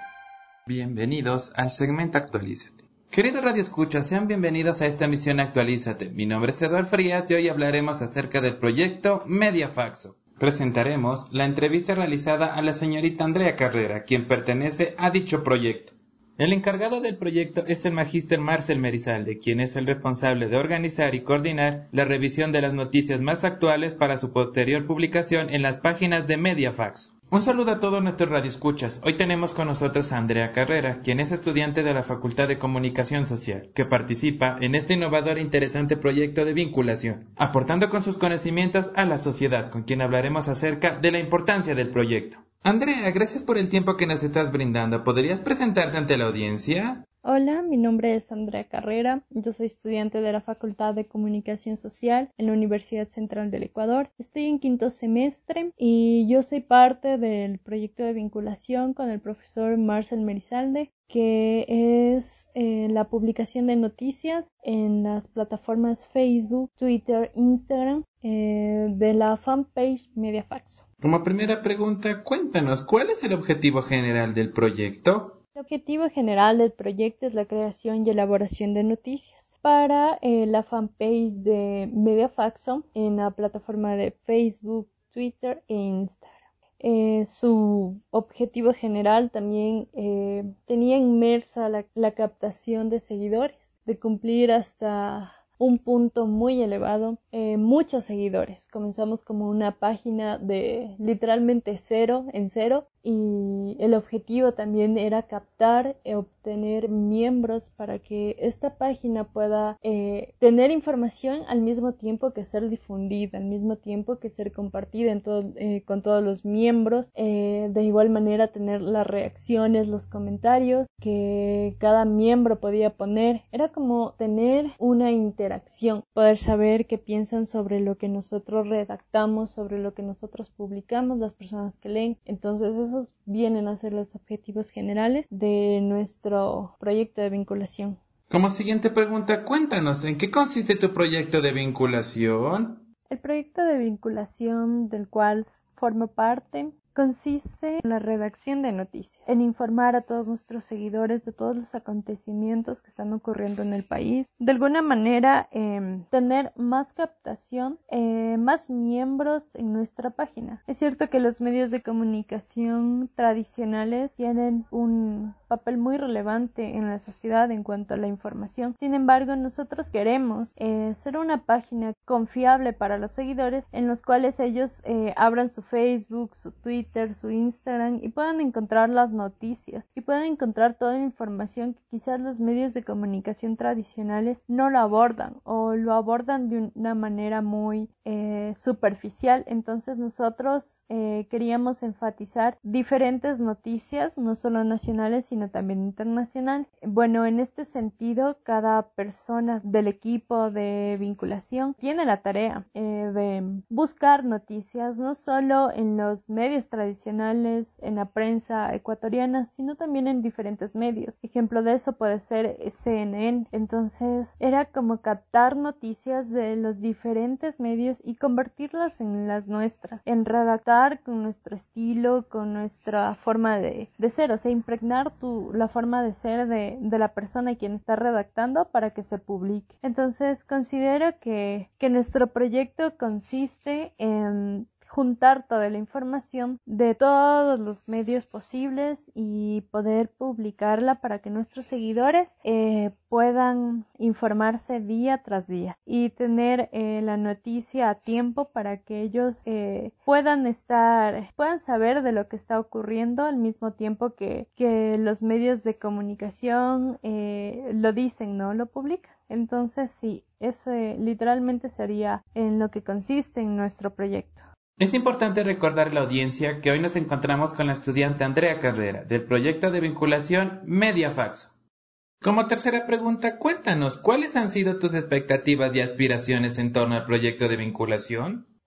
Bienvenidos al segmento Actualízate. Queridos radioescuchas, sean bienvenidos a esta emisión Actualízate. Mi nombre es Eduardo Frías y hoy hablaremos acerca del proyecto Mediafaxo. Presentaremos la entrevista realizada a la señorita Andrea Carrera, quien pertenece a dicho proyecto. El encargado del proyecto es el magíster Marcel Merizalde, quien es el responsable de organizar y coordinar la revisión de las noticias más actuales para su posterior publicación en las páginas de Mediafaxo. Un saludo a todos nuestros radioescuchas. Hoy tenemos con nosotros a Andrea Carrera, quien es estudiante de la Facultad de Comunicación Social, que participa en este innovador e interesante proyecto de vinculación, aportando con sus conocimientos a la sociedad, con quien hablaremos acerca de la importancia del proyecto. Andrea, gracias por el tiempo que nos estás brindando. ¿Podrías presentarte ante la audiencia? Hola, mi nombre es Andrea Carrera, yo soy estudiante de la Facultad de Comunicación Social en la Universidad Central del Ecuador. Estoy en quinto semestre y yo soy parte del proyecto de vinculación con el profesor Marcel Merizalde, que es eh, la publicación de noticias en las plataformas Facebook, Twitter, Instagram eh, de la fanpage Mediafaxo. Como primera pregunta, cuéntanos, ¿cuál es el objetivo general del proyecto? El objetivo general del proyecto es la creación y elaboración de noticias para eh, la fanpage de Mediafaxo en la plataforma de Facebook, Twitter e Instagram. Eh, su objetivo general también eh, tenía inmersa la, la captación de seguidores, de cumplir hasta un punto muy elevado, eh, muchos seguidores. Comenzamos como una página de literalmente cero en cero y el objetivo también era captar y obtener miembros para que esta página pueda eh, tener información al mismo tiempo que ser difundida, al mismo tiempo que ser compartida en todo, eh, con todos los miembros, eh, de igual manera tener las reacciones, los comentarios que cada miembro podía poner. Era como tener una interacción, poder saber qué piensan sobre lo que nosotros redactamos, sobre lo que nosotros publicamos, las personas que leen. Entonces esos vienen a ser los objetivos generales de nuestro proyecto de vinculación. Como siguiente pregunta, cuéntanos, ¿en qué consiste tu proyecto de vinculación? El proyecto de vinculación del cual formo parte consiste en la redacción de noticias, en informar a todos nuestros seguidores de todos los acontecimientos que están ocurriendo en el país. De alguna manera, eh, tener más captación, eh, más miembros en nuestra página. Es cierto que los medios de comunicación tradicionales tienen un papel muy relevante en la sociedad en cuanto a la información. Sin embargo, nosotros queremos eh, ser una página confiable para los seguidores en los cuales ellos eh, abran su Facebook, su Twitter, su Instagram y puedan encontrar las noticias y puedan encontrar toda la información que quizás los medios de comunicación tradicionales no lo abordan o lo abordan de una manera muy eh, superficial. Entonces nosotros eh, queríamos enfatizar diferentes noticias, no solo nacionales sino también internacionales. Bueno, en este sentido, cada persona del equipo de vinculación tiene la tarea eh, de buscar noticias no solo en los medios tradicionales, en la prensa ecuatoriana, sino también en diferentes medios. Ejemplo de eso puede ser C N N. Entonces era como captar noticias de los diferentes medios y convertirlas en las nuestras, en redactar con nuestro estilo, con nuestra forma de, de ser, o sea, impregnar tu, la forma de ser de, de la persona quien está redactando para que se publique. Entonces considero que, que nuestro proyecto consiste en juntar toda la información de todos los medios posibles y poder publicarla para que nuestros seguidores eh, puedan informarse día tras día y tener eh, la noticia a tiempo para que ellos eh, puedan estar, puedan saber de lo que está ocurriendo al mismo tiempo que, que los medios de comunicación eh, lo dicen, ¿no? Lo publican. Entonces sí, ese literalmente sería en lo que consiste en nuestro proyecto. Es importante recordar a la audiencia que hoy nos encontramos con la estudiante Andrea Carrera, del proyecto de vinculación Mediafaxo. Como tercera pregunta, cuéntanos, ¿cuáles han sido tus expectativas y aspiraciones en torno al proyecto de vinculación?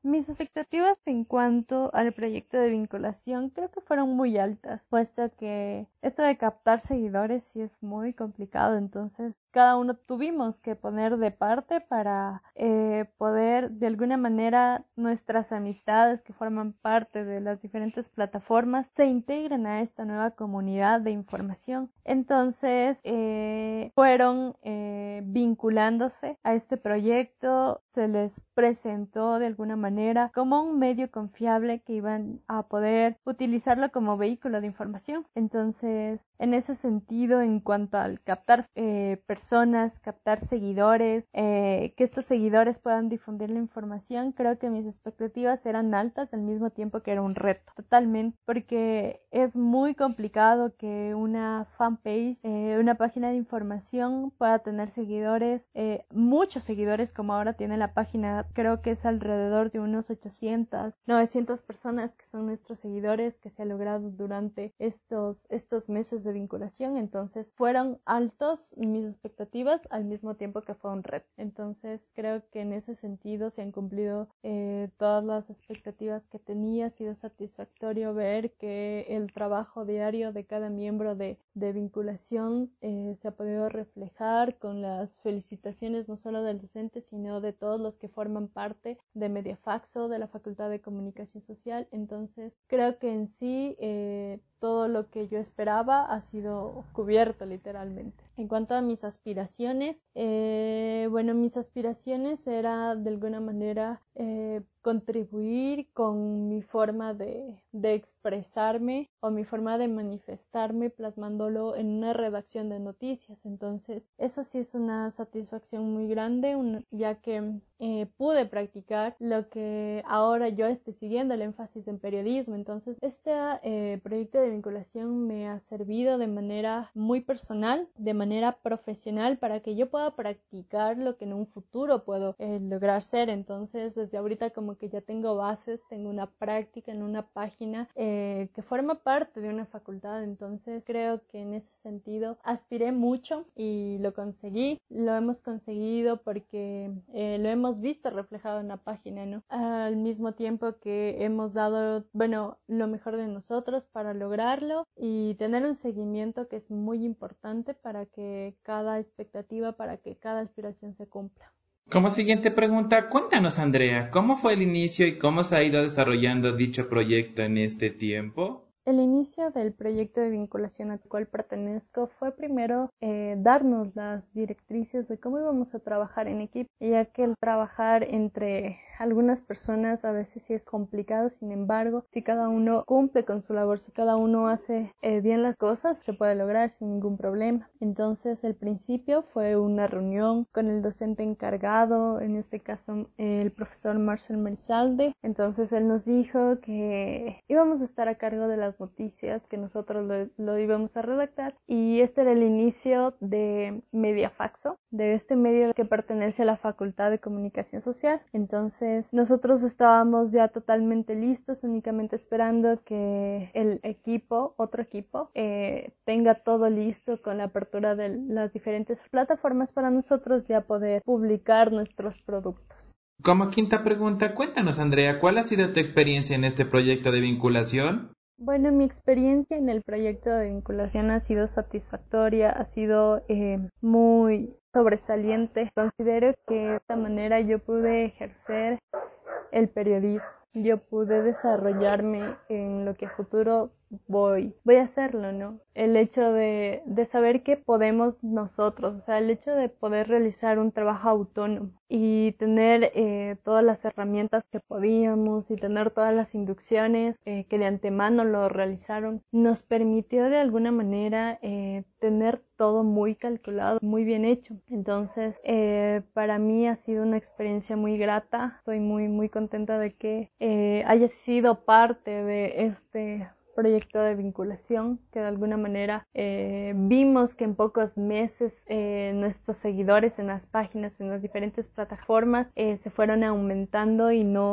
Mis expectativas en cuanto al proyecto de vinculación creo que fueron muy altas, puesto que esto de captar seguidores sí es muy complicado, entonces cada uno tuvimos que poner de parte para eh, poder de alguna manera nuestras amistades que forman parte de las diferentes plataformas se integren a esta nueva comunidad de información. Entonces eh, fueron eh, vinculándose a este proyecto, se les presentó de alguna manera como un medio confiable que iban a poder utilizarlo como vehículo de información. Entonces, en ese sentido, en cuanto al captar eh, personas, captar seguidores, eh, que estos seguidores puedan difundir la información, creo que mis expectativas eran altas al mismo tiempo que era un reto, totalmente, porque es muy complicado que una fanpage, eh, una página de información pueda tener seguidores, eh, muchos seguidores como ahora tiene la página, creo que es alrededor de unos ochocientas, novecientas personas que son nuestros seguidores que se ha logrado durante estos, estos meses de vinculación. Entonces fueron altos mis expectativas al mismo tiempo que fue un reto. Entonces creo que en ese sentido se han cumplido eh, todas las expectativas que tenía. Ha sido satisfactorio ver que el trabajo diario de cada miembro de, de vinculación eh, se ha podido reflejar con las felicitaciones no solo del docente sino de todos los que forman parte de Mediafaxo, de la Facultad de Comunicación Social. Entonces creo que en sí eh, todo lo que yo esperaba ha sido cubierto literalmente. En cuanto a mis aspiraciones, eh, bueno, mis aspiraciones era de alguna manera eh, contribuir con mi forma de, de expresarme o mi forma de manifestarme plasmándolo en una redacción de noticias. Entonces eso sí es una satisfacción muy grande, un, ya que eh, pude practicar lo que ahora yo estoy siguiendo, el énfasis en periodismo. Entonces este eh, proyecto de vinculación me ha servido de manera muy personal, de manera profesional, para que yo pueda practicar lo que en un futuro puedo eh, lograr ser. Entonces desde ahorita como que ya tengo bases, tengo una práctica en una página eh, que forma parte de una facultad. Entonces creo que en ese sentido aspiré mucho y lo conseguí, lo hemos conseguido porque eh, lo hemos visto reflejado en la página, ¿no? Al mismo tiempo que hemos dado, bueno, lo mejor de nosotros para lograrlo y tener un seguimiento que es muy importante para que cada expectativa, para que cada aspiración se cumpla. Como siguiente pregunta, cuéntanos, Andrea, ¿cómo fue el inicio y cómo se ha ido desarrollando dicho proyecto en este tiempo? El inicio del proyecto de vinculación al cual pertenezco fue primero eh, darnos las directrices de cómo íbamos a trabajar en equipo, ya que el trabajar entre algunas personas a veces sí es complicado. Sin embargo, si cada uno cumple con su labor, si cada uno hace eh, bien las cosas, se puede lograr sin ningún problema. Entonces el principio fue una reunión con el docente encargado, en este caso eh, el profesor Marcel Merizalde. Entonces él nos dijo que íbamos a estar a cargo de las noticias, que nosotros lo, lo íbamos a redactar, y este era el inicio de Mediafaxo, de este medio que pertenece a la Facultad de Comunicación Social. Entonces nosotros estábamos ya totalmente listos, únicamente esperando que el equipo, otro equipo, eh, tenga todo listo con la apertura de las diferentes plataformas para nosotros ya poder publicar nuestros productos. Como quinta pregunta, cuéntanos, Andrea, ¿cuál ha sido tu experiencia en este proyecto de vinculación? Bueno, mi experiencia en el proyecto de vinculación ha sido satisfactoria, ha sido eh, muy sobresaliente. Considero que de esta manera yo pude ejercer el periodismo, yo pude desarrollarme en lo que a futuro voy, voy a hacerlo, ¿no? El hecho de, de saber que podemos nosotros, o sea, el hecho de poder realizar un trabajo autónomo y tener eh, todas las herramientas que podíamos y tener todas las inducciones eh, que de antemano lo realizaron, nos permitió de alguna manera eh, tener todo muy calculado, muy bien hecho. Entonces, eh, para mí ha sido una experiencia muy grata. Estoy muy, muy contenta de que eh, haya sido parte de este proyecto de vinculación, que de alguna manera eh, vimos que en pocos meses eh, nuestros seguidores en las páginas, en las diferentes plataformas eh, se fueron aumentando y no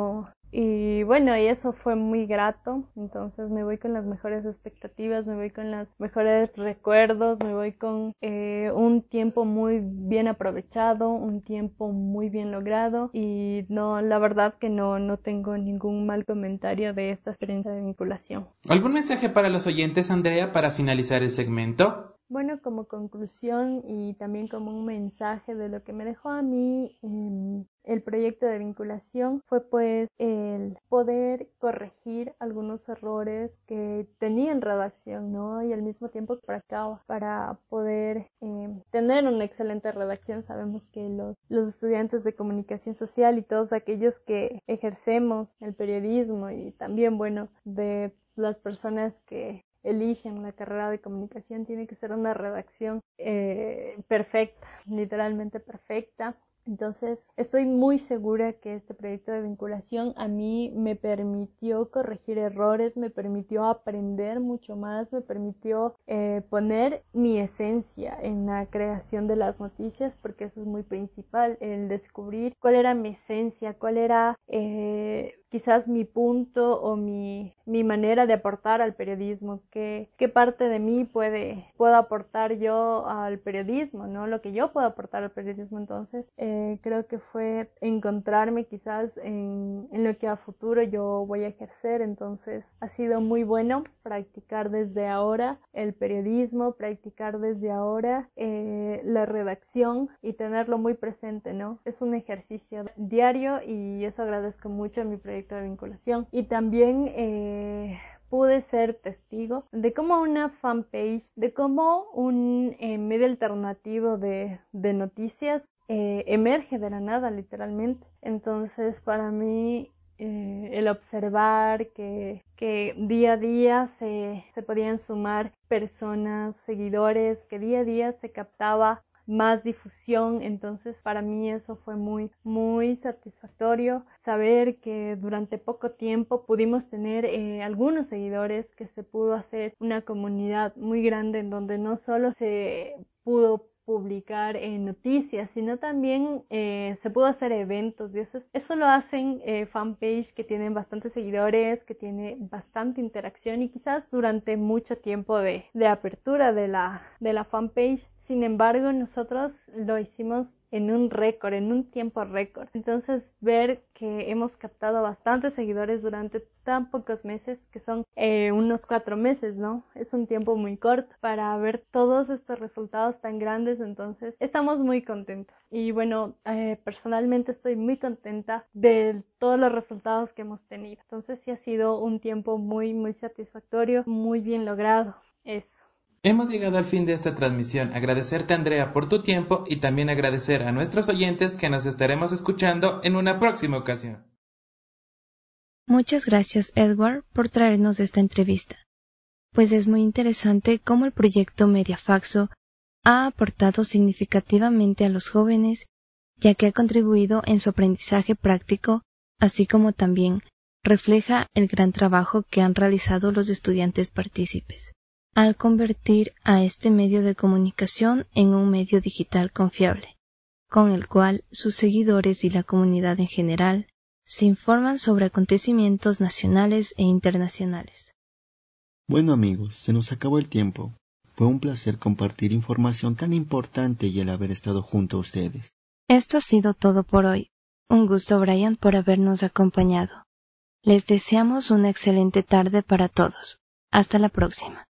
Y bueno, y eso fue muy grato, entonces me voy con las mejores expectativas, me voy con los mejores recuerdos, me voy con eh, un tiempo muy bien aprovechado, un tiempo muy bien logrado y no, la verdad que no, no tengo ningún mal comentario de esta experiencia de vinculación. ¿Algún mensaje para los oyentes, Andrea, para finalizar el segmento? Bueno, como conclusión y también como un mensaje de lo que me dejó a mí eh, el proyecto de vinculación fue pues el poder corregir algunos errores que tenía en redacción, ¿no? Y al mismo tiempo practicaba para poder eh, tener una excelente redacción. Sabemos que los, los estudiantes de comunicación social y todos aquellos que ejercemos el periodismo y también, bueno, de las personas que eligen la carrera de comunicación, tiene que ser una redacción eh, perfecta, literalmente perfecta. Entonces, estoy muy segura que este proyecto de vinculación a mí me permitió corregir errores, me permitió aprender mucho más, me permitió eh, poner mi esencia en la creación de las noticias, porque eso es muy principal, el descubrir cuál era mi esencia, cuál era eh, quizás mi punto o mi, mi manera de aportar al periodismo, qué, qué parte de mí puede, puedo aportar yo al periodismo, ¿no? Lo que yo puedo aportar al periodismo. Entonces, eh, creo que fue encontrarme quizás en, en lo que a futuro yo voy a ejercer. Entonces, ha sido muy bueno practicar desde ahora el periodismo, practicar desde ahora eh, la redacción y tenerlo muy presente, ¿no? Es un ejercicio diario y eso agradezco mucho a mi proyecto de vinculación. Y también eh, pude ser testigo de cómo una fanpage, de cómo un eh, medio alternativo de, de noticias eh, emerge de la nada, literalmente. Entonces, para mí, eh, el observar que, que día a día se, se podían sumar personas, seguidores, que día a día se captaba más difusión, entonces para mí eso fue muy muy satisfactorio, saber que durante poco tiempo pudimos tener eh, algunos seguidores, que se pudo hacer una comunidad muy grande en donde no solo se pudo publicar en noticias, sino también eh, se pudo hacer eventos, y eso, es, eso lo hacen eh, fanpage que tienen bastantes seguidores, que tiene bastante interacción y quizás durante mucho tiempo de, de apertura de la, de la fanpage. Sin embargo, nosotros lo hicimos en un récord, en un tiempo récord. Entonces, ver que hemos captado bastantes seguidores durante tan pocos meses, que son eh, unos cuatro meses, ¿no? Es un tiempo muy corto para ver todos estos resultados tan grandes. Entonces, estamos muy contentos. Y bueno, eh, personalmente estoy muy contenta de todos los resultados que hemos tenido. Entonces, sí ha sido un tiempo muy, muy satisfactorio, muy bien logrado. Eso. Hemos llegado al fin de esta transmisión. Agradecerte, Andrea, por tu tiempo y también agradecer a nuestros oyentes que nos estaremos escuchando en una próxima ocasión. Muchas gracias, Edward, por traernos esta entrevista, pues es muy interesante cómo el proyecto Mediafaxo ha aportado significativamente a los jóvenes, ya que ha contribuido en su aprendizaje práctico, así como también refleja el gran trabajo que han realizado los estudiantes partícipes al convertir a este medio de comunicación en un medio digital confiable, con el cual sus seguidores y la comunidad en general se informan sobre acontecimientos nacionales e internacionales. Bueno amigos, se nos acabó el tiempo. Fue un placer compartir información tan importante y el haber estado junto a ustedes. Esto ha sido todo por hoy. Un gusto, Brian, por habernos acompañado. Les deseamos una excelente tarde para todos. Hasta la próxima.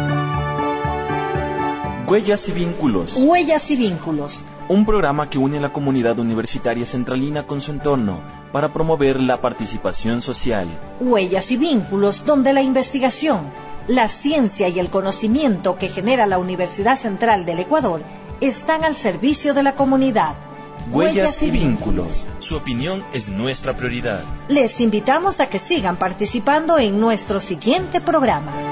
Huellas y Vínculos. Huellas y Vínculos. Un programa que une a la comunidad universitaria centralina con su entorno para promover la participación social. Huellas y Vínculos, donde la investigación, la ciencia y el conocimiento que genera la Universidad Central del Ecuador están al servicio de la comunidad. Huellas y Vínculos. Su opinión es nuestra prioridad. Les invitamos a que sigan participando en nuestro siguiente programa.